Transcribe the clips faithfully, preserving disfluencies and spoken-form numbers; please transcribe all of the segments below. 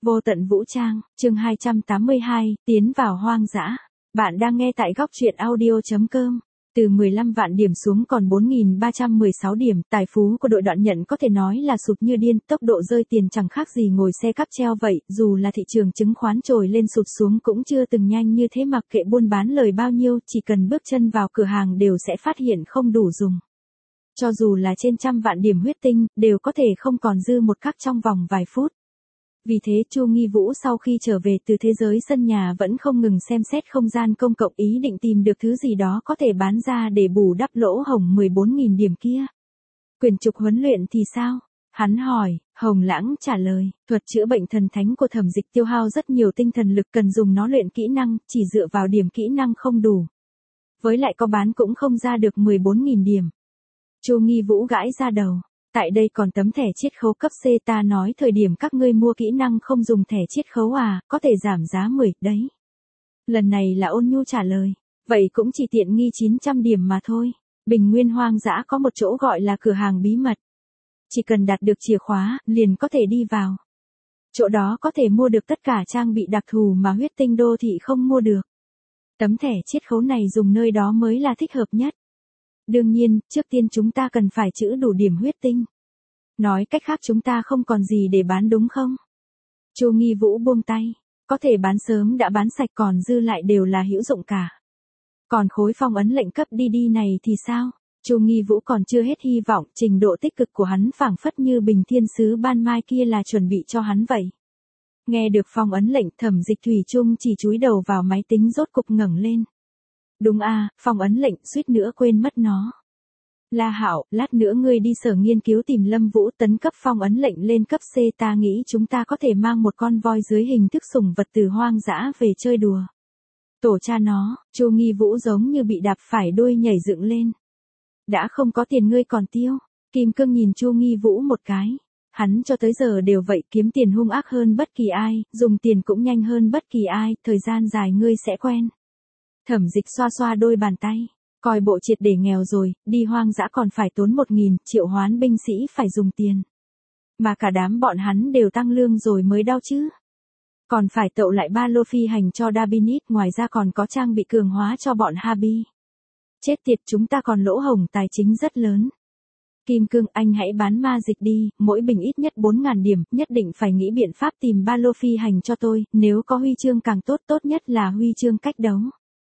Vô tận vũ trang, chương hai trăm tám mươi hai, tiến vào hoang dã. Bạn đang nghe tại góc truyện audio chấm com. Từ mười lăm vạn điểm xuống còn bốn nghìn ba trăm mười sáu điểm, tài phú của đội Đoạn Nhận có thể nói là sụt như điên, tốc độ rơi tiền chẳng khác gì ngồi xe cáp treo vậy, dù là thị trường chứng khoán trồi lên sụt xuống cũng chưa từng nhanh như thế, mặc kệ buôn bán lời bao nhiêu, chỉ cần bước chân vào cửa hàng đều sẽ phát hiện không đủ dùng. Cho dù là trên trăm vạn điểm huyết tinh, đều có thể không còn dư một khắc trong vòng vài phút. Vì thế Chu Nghi Vũ sau khi trở về từ thế giới sân nhà vẫn không ngừng xem xét không gian công cộng, ý định tìm được thứ gì đó có thể bán ra để bù đắp lỗ hổng mười bốn nghìn điểm kia. Quyển trục huấn luyện thì sao? Hắn hỏi. Hồng Lãng trả lời, thuật chữa bệnh thần thánh của Thẩm Dịch tiêu hao rất nhiều tinh thần lực, cần dùng nó luyện kỹ năng, chỉ dựa vào điểm kỹ năng không đủ. Với lại có bán cũng không ra được mười bốn nghìn điểm. Chu Nghi Vũ gãi ra đầu. Tại đây còn tấm thẻ chiết khấu cấp C, ta nói thời điểm các ngươi mua kỹ năng không dùng thẻ chiết khấu à, có thể giảm giá mười, đấy. Lần này là Ôn Nhu trả lời. Vậy cũng chỉ tiện nghi chín trăm điểm mà thôi. Bình Nguyên hoang dã có một chỗ gọi là cửa hàng bí mật. Chỉ cần đạt được chìa khóa, liền có thể đi vào. Chỗ đó có thể mua được tất cả trang bị đặc thù mà huyết tinh đô thị không mua được. Tấm thẻ chiết khấu này dùng nơi đó mới là thích hợp nhất. Đương nhiên, trước tiên chúng ta cần phải trữ đủ điểm huyết tinh. Nói cách khác chúng ta không còn gì để bán đúng không? Chu Nghi Vũ buông tay. Có thể bán sớm đã bán sạch, còn dư lại đều là hữu dụng cả. Còn khối phong ấn lệnh cấp đi đi này thì sao? Chu Nghi Vũ còn chưa hết hy vọng, trình độ tích cực của hắn phảng phất như bình thiên sứ ban mai kia là chuẩn bị cho hắn vậy. Nghe được phong ấn lệnh, Thẩm Dịch thủy chung chỉ chúi đầu vào máy tính, rốt cục ngẩng lên. Đúng à, phong ấn lệnh, suýt nữa quên mất nó. La Hạo, lát nữa ngươi đi sở nghiên cứu tìm Lâm Vũ tấn cấp phong ấn lệnh lên cấp C, ta nghĩ chúng ta có thể mang một con voi dưới hình thức sủng vật từ hoang dã về chơi đùa. Tổ cha nó, Chu Nghi Vũ giống như bị đạp phải đuôi nhảy dựng lên. Đã không có tiền ngươi còn tiêu. Kim Cương nhìn Chu Nghi Vũ một cái. Hắn cho tới giờ đều vậy, kiếm tiền hung ác hơn bất kỳ ai, dùng tiền cũng nhanh hơn bất kỳ ai, thời gian dài ngươi sẽ quen. Thẩm Dịch xoa xoa đôi bàn tay. Coi bộ triệt để nghèo rồi, đi hoang dã còn phải tốn một nghìn, triệu hoán binh sĩ phải dùng tiền. Mà cả đám bọn hắn đều tăng lương rồi mới đau chứ. Còn phải tậu lại ba lô phi hành cho Dabinit, ngoài ra còn có trang bị cường hóa cho bọn Habi. Chết tiệt, chúng ta còn lỗ hổng tài chính rất lớn. Kim Cương, anh hãy bán ma dịch đi, mỗi bình ít nhất bốn nghìn điểm, nhất định phải nghĩ biện pháp tìm ba lô phi hành cho tôi, nếu có huy chương càng tốt, tốt nhất là huy chương cách đấu.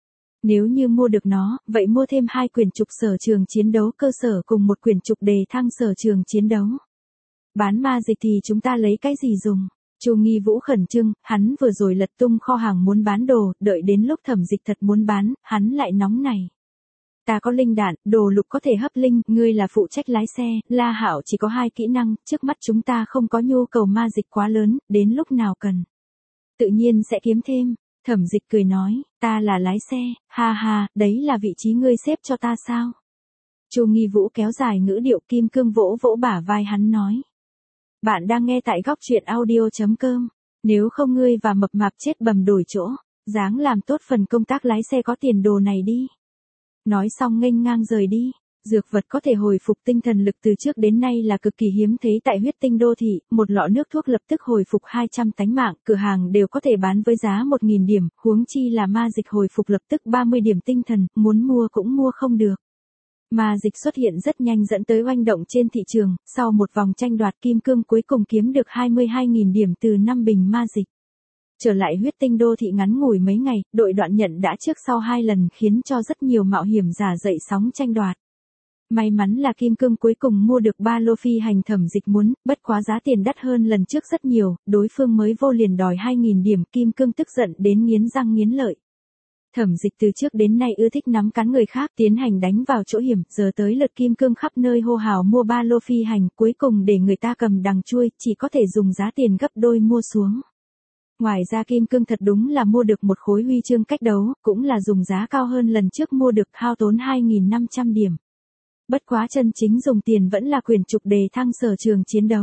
Nếu như mua được nó, vậy mua thêm hai quyển trục sở trường chiến đấu cơ sở cùng một quyển trục đề thăng sở trường chiến đấu. Bán ma dịch thì chúng ta lấy cái gì dùng? Chu Nghi Vũ khẩn trương, hắn vừa rồi lật tung kho hàng muốn bán đồ, đợi đến lúc Thẩm Dịch thật muốn bán, hắn lại nóng này. Ta có linh đạn, đồ lục có thể hấp linh, ngươi là phụ trách lái xe, La Hạo chỉ có hai kỹ năng, trước mắt chúng ta không có nhu cầu ma dịch quá lớn, đến lúc nào cần. Tự nhiên sẽ kiếm thêm. Thẩm Dịch cười nói, ta là lái xe, ha ha, đấy là vị trí ngươi xếp cho ta sao? Chu Nghi Vũ kéo dài ngữ điệu, Kim Cương vỗ vỗ bả vai hắn nói. Bạn đang nghe tại góc truyện audio chấm com, nếu không ngươi và mập mạp chết bầm đổi chỗ, dáng làm tốt phần công tác lái xe có tiền đồ này đi. Nói xong nghênh ngang rời đi. Dược vật có thể hồi phục tinh thần lực từ trước đến nay là cực kỳ hiếm thấy tại huyết tinh đô thị, một lọ nước thuốc lập tức hồi phục hai trăm tánh mạng, cửa hàng đều có thể bán với giá một nghìn điểm, huống chi là ma dịch hồi phục lập tức ba mươi điểm tinh thần, muốn mua cũng mua không được. Ma dịch xuất hiện rất nhanh dẫn tới oanh động trên thị trường, sau một vòng tranh đoạt Kim Cương cuối cùng kiếm được hai mươi hai nghìn điểm từ năm bình ma dịch. Trở lại huyết tinh đô thị ngắn ngủi mấy ngày, đội Đoạn Nhận đã trước sau hai lần khiến cho rất nhiều mạo hiểm giả dậy sóng tranh đoạt. May mắn là Kim Cương cuối cùng mua được ba lô phi hành Thẩm Dịch muốn, bất quá giá tiền đắt hơn lần trước rất nhiều, đối phương mới vô liền đòi hai nghìn điểm, Kim Cương tức giận đến nghiến răng nghiến lợi. Thẩm Dịch từ trước đến nay ưa thích nắm cắn người khác, tiến hành đánh vào chỗ hiểm, giờ tới lượt Kim Cương khắp nơi hô hào mua ba lô phi hành, cuối cùng để người ta cầm đằng chuôi, chỉ có thể dùng giá tiền gấp đôi mua xuống. Ngoài ra Kim Cương thật đúng là mua được một khối huy chương cách đấu, cũng là dùng giá cao hơn lần trước mua được, hao tốn hai nghìn năm trăm điểm. Bất quá chân chính dùng tiền vẫn là quyển trục đề thăng sở trường chiến đấu.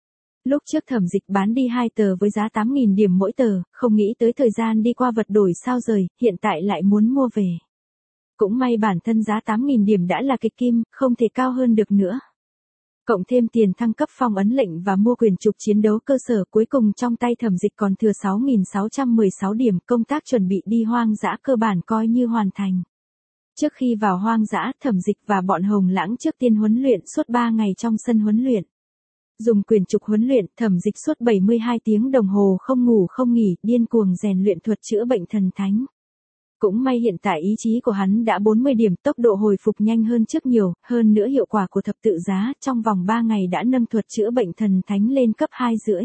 Lúc trước Thẩm Dịch bán đi hai tờ với giá tám nghìn điểm mỗi tờ, không nghĩ tới thời gian đi qua vật đổi sao rời, hiện tại lại muốn mua về. Cũng may bản thân giá tám nghìn điểm đã là kịch kim, không thể cao hơn được nữa. Cộng thêm tiền thăng cấp phong ấn lệnh và mua quyền trục chiến đấu cơ sở, cuối cùng trong tay Thẩm Dịch còn thừa sáu nghìn sáu trăm mười sáu điểm, công tác chuẩn bị đi hoang dã cơ bản coi như hoàn thành. Trước khi vào hoang dã, Thẩm Dịch và bọn Hồng Lãng trước tiên huấn luyện suốt ba ngày trong sân huấn luyện. Dùng quyền trục huấn luyện, Thẩm Dịch suốt bảy mươi hai tiếng đồng hồ không ngủ không nghỉ, điên cuồng rèn luyện thuật chữa bệnh thần thánh. Cũng may hiện tại ý chí của hắn đã bốn mươi điểm, tốc độ hồi phục nhanh hơn trước nhiều, hơn nữa hiệu quả của thập tự giá, trong vòng ba ngày đã nâng thuật chữa bệnh thần thánh lên cấp hai rưỡi.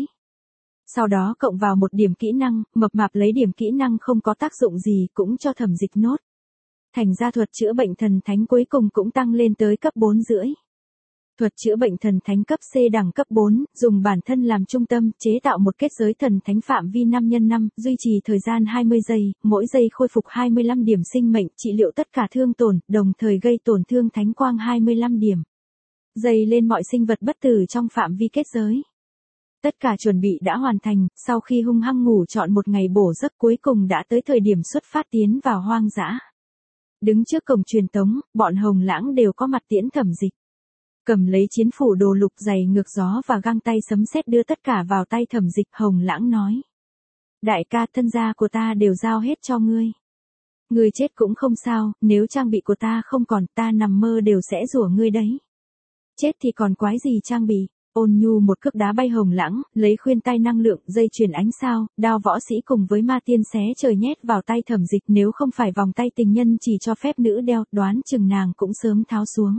Sau đó cộng vào một điểm kỹ năng, mập mạp lấy điểm kỹ năng không có tác dụng gì cũng cho Thẩm Dịch nốt. Thành ra thuật chữa bệnh thần thánh cuối cùng cũng tăng lên tới cấp bốn rưỡi. Thuật chữa bệnh thần thánh cấp C đẳng cấp bốn, dùng bản thân làm trung tâm, chế tạo một kết giới thần thánh phạm vi năm nhân năm, duy trì thời gian hai mươi giây, mỗi giây khôi phục hai mươi lăm điểm sinh mệnh, trị liệu tất cả thương tổn, đồng thời gây tổn thương thánh quang hai mươi lăm điểm. Dày lên mọi sinh vật bất tử trong phạm vi kết giới. Tất cả chuẩn bị đã hoàn thành, sau khi hung hăng ngủ trọn một ngày bổ giấc cuối cùng đã tới thời điểm xuất phát tiến vào hoang dã. Đứng trước cổng truyền tống, bọn Hồng Lãng đều có mặt tiễn Thẩm Dịch. Cầm lấy chiến phủ đồ lục giày ngược gió và găng tay sấm sét đưa tất cả vào tay Thẩm Dịch, Hồng Lãng nói. Đại ca, thân gia của ta đều giao hết cho ngươi. Ngươi chết cũng không sao, nếu trang bị của ta không còn, ta nằm mơ đều sẽ rủa ngươi đấy. Chết thì còn quái gì trang bị. Ôn Nhu một cước đá bay Hồng Lãng, lấy khuyên tai năng lượng, dây chuyền ánh sao, đao võ sĩ cùng với ma tiên xé trời nhét vào tay Thẩm Dịch, nếu không phải vòng tay tình nhân chỉ cho phép nữ đeo, đoán chừng nàng cũng sớm tháo xuống.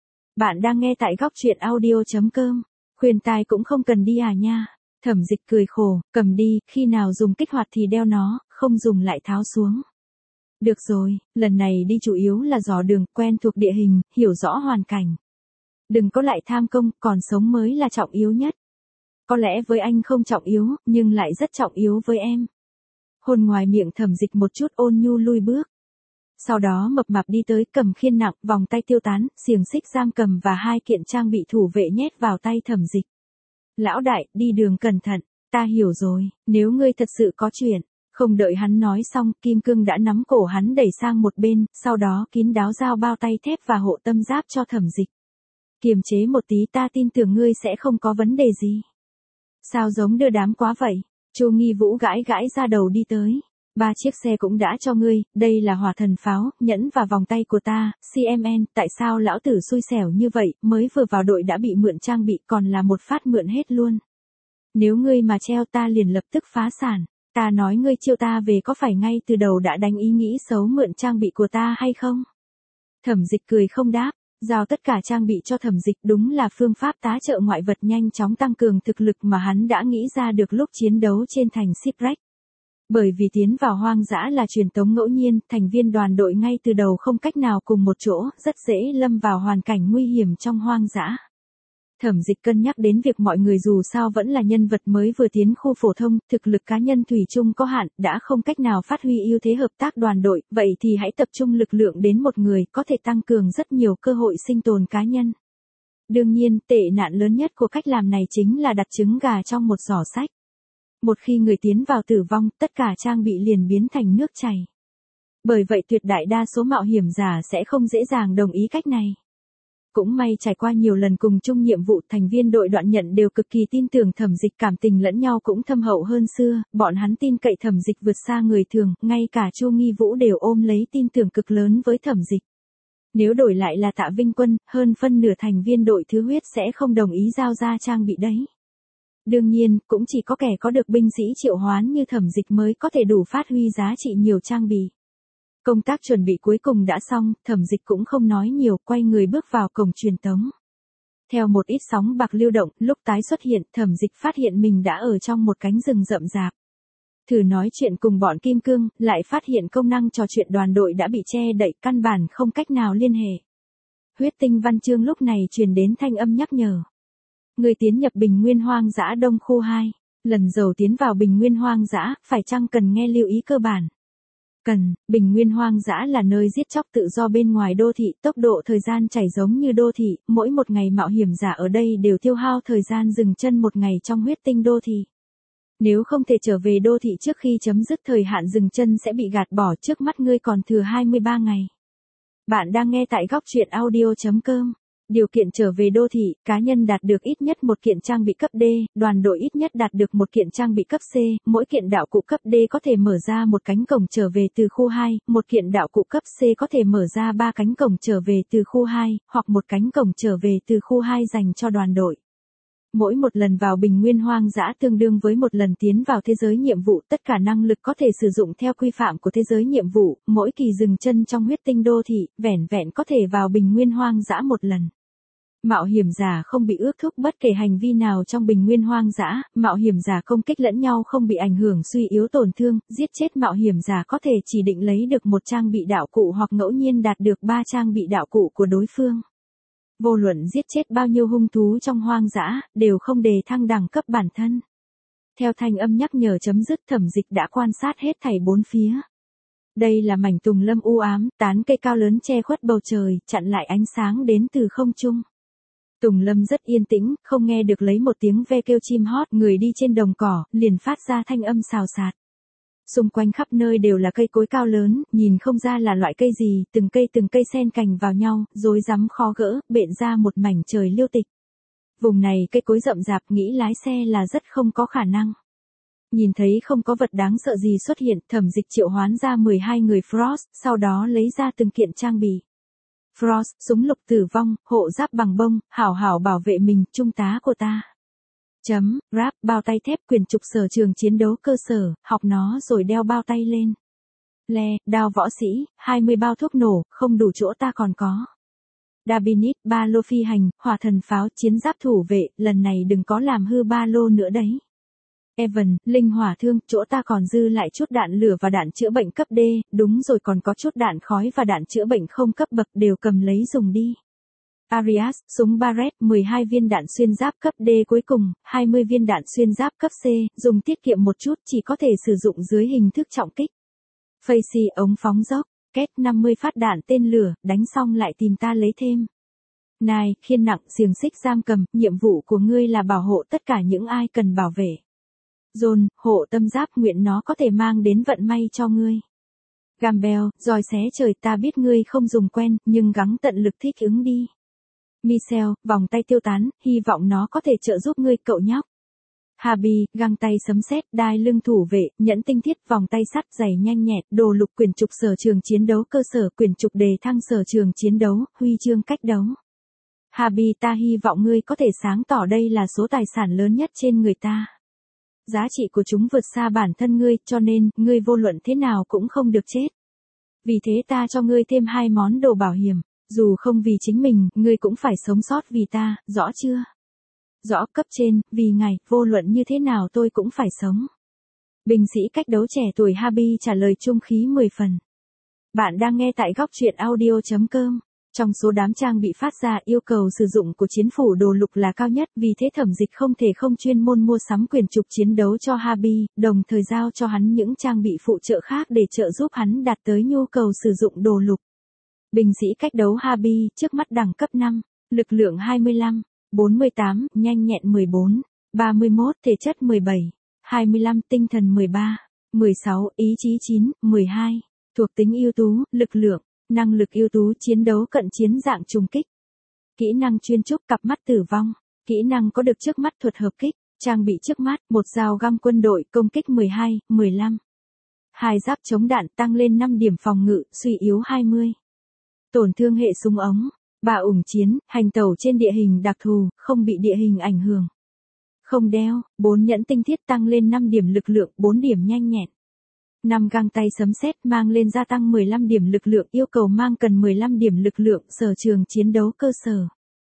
Bạn đang nghe tại góc truyện audio chấm com. Khuyên tai cũng không cần đi à nha. Thẩm Dịch cười khổ, cầm đi, khi nào dùng kích hoạt thì đeo nó, không dùng lại tháo xuống. Được rồi, lần này đi chủ yếu là dò đường, quen thuộc địa hình, hiểu rõ hoàn cảnh. Đừng có lại tham công, còn sống mới là trọng yếu nhất. Có lẽ với anh không trọng yếu, nhưng lại rất trọng yếu với em. Hôn ngoài miệng Thẩm Dịch một chút, Ôn Nhu lui bước. Sau đó mập mạp đi tới, cầm khiên nặng, vòng tay tiêu tán, xiềng xích giam cầm và hai kiện trang bị thủ vệ nhét vào tay Thẩm Dịch. Lão đại, đi đường cẩn thận, ta hiểu rồi, nếu ngươi thật sự có chuyện. Không đợi hắn nói xong, kim cương đã nắm cổ hắn đẩy sang một bên, sau đó kín đáo giao bao tay thép và hộ tâm giáp cho Thẩm Dịch. Kiềm chế một tí, ta tin tưởng ngươi sẽ không có vấn đề gì. Sao giống đưa đám quá vậy? Chu Nghi Vũ gãi gãi ra đầu đi tới. Ba chiếc xe cũng đã cho ngươi, đây là hỏa thần pháo, nhẫn và vòng tay của ta, xê em en, tại sao lão tử xui xẻo như vậy, mới vừa vào đội đã bị mượn trang bị còn là một phát mượn hết luôn. Nếu ngươi mà treo ta liền lập tức phá sản, ta nói ngươi chiêu ta về có phải ngay từ đầu đã đánh ý nghĩ xấu mượn trang bị của ta hay không? Thẩm Dịch cười không đáp, giao tất cả trang bị cho Thẩm Dịch đúng là phương pháp tá trợ ngoại vật nhanh chóng tăng cường thực lực mà hắn đã nghĩ ra được lúc chiến đấu trên thành Shipwreck. Bởi vì tiến vào hoang dã là truyền tống ngẫu nhiên, thành viên đoàn đội ngay từ đầu không cách nào cùng một chỗ, rất dễ lâm vào hoàn cảnh nguy hiểm trong hoang dã. Thẩm Dịch cân nhắc đến việc mọi người dù sao vẫn là nhân vật mới vừa tiến khu phổ thông, thực lực cá nhân thủy chung có hạn, đã không cách nào phát huy ưu thế hợp tác đoàn đội, vậy thì hãy tập trung lực lượng đến một người, có thể tăng cường rất nhiều cơ hội sinh tồn cá nhân. Đương nhiên, tệ nạn lớn nhất của cách làm này chính là đặt trứng gà trong một giỏ sách. Một khi người tiến vào tử vong, tất cả trang bị liền biến thành nước chảy. Bởi vậy tuyệt đại đa số mạo hiểm giả sẽ không dễ dàng đồng ý cách này. Cũng may trải qua nhiều lần cùng chung nhiệm vụ, thành viên đội Đoạn Nhận đều cực kỳ tin tưởng Thẩm Dịch, cảm tình lẫn nhau cũng thâm hậu hơn xưa, bọn hắn tin cậy Thẩm Dịch vượt xa người thường, ngay cả Chu Nghi Vũ đều ôm lấy tin tưởng cực lớn với Thẩm Dịch. Nếu đổi lại là Tạ Vinh Quân, hơn phân nửa thành viên đội Thứ Huyết sẽ không đồng ý giao ra trang bị đấy. Đương nhiên, cũng chỉ có kẻ có được binh sĩ triệu hoán như Thẩm Dịch mới có thể đủ phát huy giá trị nhiều trang bị. Công tác chuẩn bị cuối cùng đã xong, Thẩm Dịch cũng không nói nhiều, quay người bước vào cổng truyền tống. Theo một ít sóng bạc lưu động, lúc tái xuất hiện, Thẩm Dịch phát hiện mình đã ở trong một cánh rừng rậm rạp. Thử nói chuyện cùng bọn Kim Cương, lại phát hiện công năng trò chuyện đoàn đội đã bị che đậy, căn bản không cách nào liên hệ. Huyết Tinh Văn Chương lúc này truyền đến thanh âm nhắc nhở. Người tiến nhập Bình Nguyên Hoang Dã Đông khu hai. Lần đầu tiến vào Bình Nguyên Hoang Dã, phải chăng cần nghe lưu ý cơ bản? Cần, Bình Nguyên Hoang Dã là nơi giết chóc tự do bên ngoài đô thị, tốc độ thời gian chảy giống như đô thị, mỗi một ngày mạo hiểm giả ở đây đều tiêu hao thời gian dừng chân một ngày trong huyết tinh đô thị. Nếu không thể trở về đô thị trước khi chấm dứt thời hạn dừng chân sẽ bị gạt bỏ, trước mắt ngươi còn thừa hai mươi ba ngày. Bạn đang nghe tại góc truyện audio chấm com. Điều kiện trở về đô thị, cá nhân đạt được ít nhất một kiện trang bị cấp D, đoàn đội ít nhất đạt được một kiện trang bị cấp C, mỗi kiện đạo cụ cấp D có thể mở ra một cánh cổng trở về từ khu hai, một kiện đạo cụ cấp C có thể mở ra ba cánh cổng trở về từ khu hai, hoặc một cánh cổng trở về từ khu hai dành cho đoàn đội. Mỗi một lần vào bình nguyên hoang dã tương đương với một lần tiến vào thế giới nhiệm vụ, tất cả năng lực có thể sử dụng theo quy phạm của thế giới nhiệm vụ, mỗi kỳ dừng chân trong huyết tinh đô thị, vẻn vẹn có thể vào bình nguyên hoang dã một lần. Mạo hiểm giả không bị ước thúc bất kể hành vi nào trong bình nguyên hoang dã, mạo hiểm giả công kích lẫn nhau không bị ảnh hưởng suy yếu tổn thương, giết chết mạo hiểm giả có thể chỉ định lấy được một trang bị đạo cụ hoặc ngẫu nhiên đạt được ba trang bị đạo cụ của đối phương. Vô luận giết chết bao nhiêu hung thú trong hoang dã, đều không đề thăng đẳng cấp bản thân. Theo thanh âm nhắc nhở chấm dứt, Thẩm Dịch đã quan sát hết thảy bốn phía. Đây là mảnh tùng lâm u ám, tán cây cao lớn che khuất bầu trời, chặn lại ánh sáng đến từ không trung. Tùng lâm rất yên tĩnh, không nghe được lấy một tiếng ve kêu chim hót, người đi trên đồng cỏ, liền phát ra thanh âm xào xạc. Xung quanh khắp nơi đều là cây cối cao lớn, nhìn không ra là loại cây gì, từng cây từng cây xen cành vào nhau, rối rắm khó gỡ, bện ra một mảnh trời liêu tịch. Vùng này cây cối rậm rạp, nghĩ lái xe là rất không có khả năng. Nhìn thấy không có vật đáng sợ gì xuất hiện, Thẩm Dịch triệu hoán ra mười hai người Frost, sau đó lấy ra từng kiện trang bị. Frost, súng lục tử vong, hộ giáp bằng bông, hảo hảo bảo vệ mình, trung tá của ta. Chấm, ráp, bao tay thép, quyền trục sở trường chiến đấu cơ sở, học nó rồi đeo bao tay lên. Le, đao võ sĩ, hai mươi bao thuốc nổ, không đủ chỗ ta còn có. Dabinit, ba lô phi hành, hỏa thần pháo, chiến giáp thủ vệ, lần này đừng có làm hư ba lô nữa đấy. Evan, linh hỏa thương, chỗ ta còn dư lại chút đạn lửa và đạn chữa bệnh cấp D, đúng rồi còn có chút đạn khói và đạn chữa bệnh không cấp bậc, đều cầm lấy dùng đi. Arias, súng Barrett, mười hai viên đạn xuyên giáp cấp D cuối cùng, hai mươi viên đạn xuyên giáp cấp C, dùng tiết kiệm một chút, chỉ có thể sử dụng dưới hình thức trọng kích. Facey, ống phóng dốc, két năm mươi phát đạn tên lửa, đánh xong lại tìm ta lấy thêm. Nai, khiên nặng, xiềng xích giam cầm, nhiệm vụ của ngươi là bảo hộ tất cả những ai cần bảo vệ. John, hộ tâm giáp, nguyện nó có thể mang đến vận may cho ngươi. Gambel, roi xé trời, ta biết ngươi không dùng quen, nhưng gắng tận lực thích ứng đi. Michel, vòng tay tiêu tán, hy vọng nó có thể trợ giúp ngươi cậu nhóc. Habi, găng tay sấm sét, đai lưng thủ vệ, nhẫn tinh thiết, vòng tay sắt, giày nhanh nhẹn, đồ lục, quyền trục sở trường chiến đấu cơ sở, quyền trục đề thăng sở trường chiến đấu, huy chương cách đấu. Habi, ta hy vọng ngươi có thể sáng tỏ đây là số tài sản lớn nhất trên người ta. Giá trị của chúng vượt xa bản thân ngươi, cho nên, ngươi vô luận thế nào cũng không được chết. Vì thế ta cho ngươi thêm hai món đồ bảo hiểm. Dù không vì chính mình, ngươi cũng phải sống sót vì ta, rõ chưa? Rõ, cấp trên, vì ngài, vô luận như thế nào tôi cũng phải sống. Binh sĩ cách đấu trẻ tuổi Habi trả lời trung khí mười phần. Bạn đang nghe tại góc truyện audio chấm com. Trong số đám trang bị phát ra, yêu cầu sử dụng của chiến phủ đồ lục là cao nhất, vì thế Thẩm Dịch không thể không chuyên môn mua sắm quyền trục chiến đấu cho Habi, đồng thời giao cho hắn những trang bị phụ trợ khác để trợ giúp hắn đạt tới nhu cầu sử dụng đồ lục. Binh sĩ cách đấu Habi, trước mắt đẳng cấp năm, lực lượng hai mươi lăm, bốn mươi tám, nhanh nhẹn mười bốn, ba mươi mốt, thể chất mười bảy, hai mươi lăm, tinh thần mười ba, mười sáu, ý chí chín, mười hai, thuộc tính ưu tú, lực lượng, năng lực ưu tú, chiến đấu cận chiến dạng trùng kích. Kỹ năng chuyên trúc, cặp mắt tử vong, kỹ năng có được trước mắt thuật hợp kích, trang bị trước mắt, một dao găm quân đội, công kích mười hai, mười lăm. Hai giáp chống đạn, tăng lên năm điểm phòng ngự, suy yếu hai mươi. Tổn thương hệ súng ống, ba ủng chiến, hành tẩu trên địa hình đặc thù, không bị địa hình ảnh hưởng. Không đeo, bốn nhẫn tinh thiết tăng lên năm điểm lực lượng, bốn điểm nhanh nhẹn. năm găng tay sấm sét mang lên gia tăng mười lăm điểm lực lượng, yêu cầu mang cần mười lăm điểm lực lượng, sở trường chiến đấu cơ sở.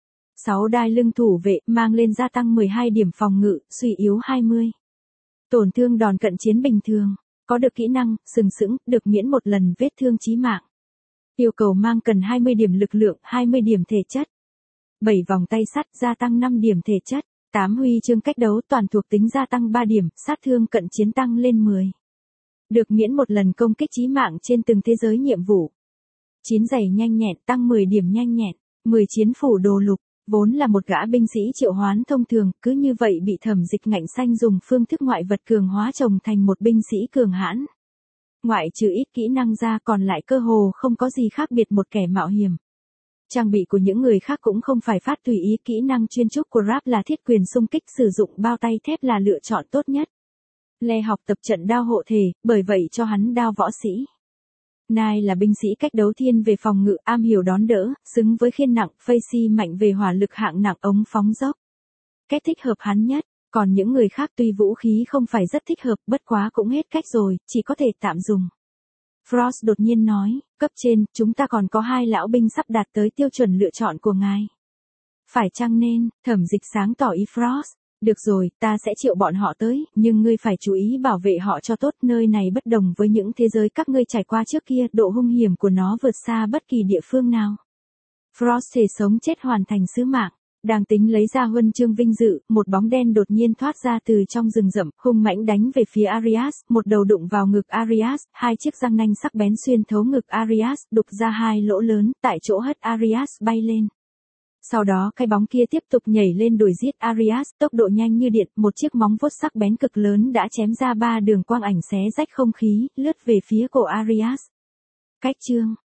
sáu đai lưng thủ vệ, mang lên gia tăng mười hai điểm phòng ngự, suy yếu hai mươi. Tổn thương đòn cận chiến bình thường, có được kỹ năng, sừng sững, được miễn một lần vết thương chí mạng. Yêu cầu mang cần hai mươi điểm lực lượng, hai mươi điểm thể chất. bảy vòng tay sắt, gia tăng năm điểm thể chất. tám huy chương cách đấu, toàn thuộc tính gia tăng ba điểm, sát thương cận chiến tăng lên mười. Được miễn một lần công kích chí mạng trên từng thế giới nhiệm vụ. chín giày nhanh nhẹn, tăng mười điểm nhanh nhẹn. mười chiến phủ đồ lục, vốn là một gã binh sĩ triệu hoán thông thường, cứ như vậy bị Thẩm Dịch ngạnh xanh dùng phương thức ngoại vật cường hóa trồng thành một binh sĩ cường hãn. Ngoại trừ ít kỹ năng ra còn lại cơ hồ không có gì khác biệt một kẻ mạo hiểm. Trang bị của những người khác cũng không phải phát tùy ý, kỹ năng chuyên trúc của Rap là thiết quyền xung kích, sử dụng bao tay thép là lựa chọn tốt nhất. Le học tập trận đao hộ thể, bởi vậy cho hắn đao võ sĩ. Nai là binh sĩ cách đấu thiên về phòng ngự, am hiểu đón đỡ, xứng với khiên nặng, Facey mạnh về hỏa lực hạng nặng, ống phóng dốc. Cách thích hợp hắn nhất, còn những người khác tuy vũ khí không phải rất thích hợp, bất quá cũng hết cách rồi, chỉ có thể tạm dùng. Frost đột nhiên nói, cấp trên, chúng ta còn có hai lão binh sắp đạt tới tiêu chuẩn lựa chọn của ngài. Phải chăng nên, Thẩm Dịch sáng tỏ ý Frost. Được rồi, ta sẽ triệu bọn họ tới, nhưng ngươi phải chú ý bảo vệ họ cho tốt, nơi này bất đồng với những thế giới các ngươi trải qua trước kia, độ hung hiểm của nó vượt xa bất kỳ địa phương nào. Frost thể sống chết hoàn thành sứ mạng, đang tính lấy ra huân chương vinh dự, một bóng đen đột nhiên thoát ra từ trong rừng rậm, hung mãnh đánh về phía Arias, một đầu đụng vào ngực Arias, hai chiếc răng nanh sắc bén xuyên thấu ngực Arias, đục ra hai lỗ lớn, tại chỗ hất Arias bay lên. Sau đó cái bóng kia tiếp tục nhảy lên đuổi giết Arias, tốc độ nhanh như điện, một chiếc móng vuốt sắc bén cực lớn đã chém ra ba đường quang ảnh xé rách không khí, lướt về phía cổ Arias. Cách chương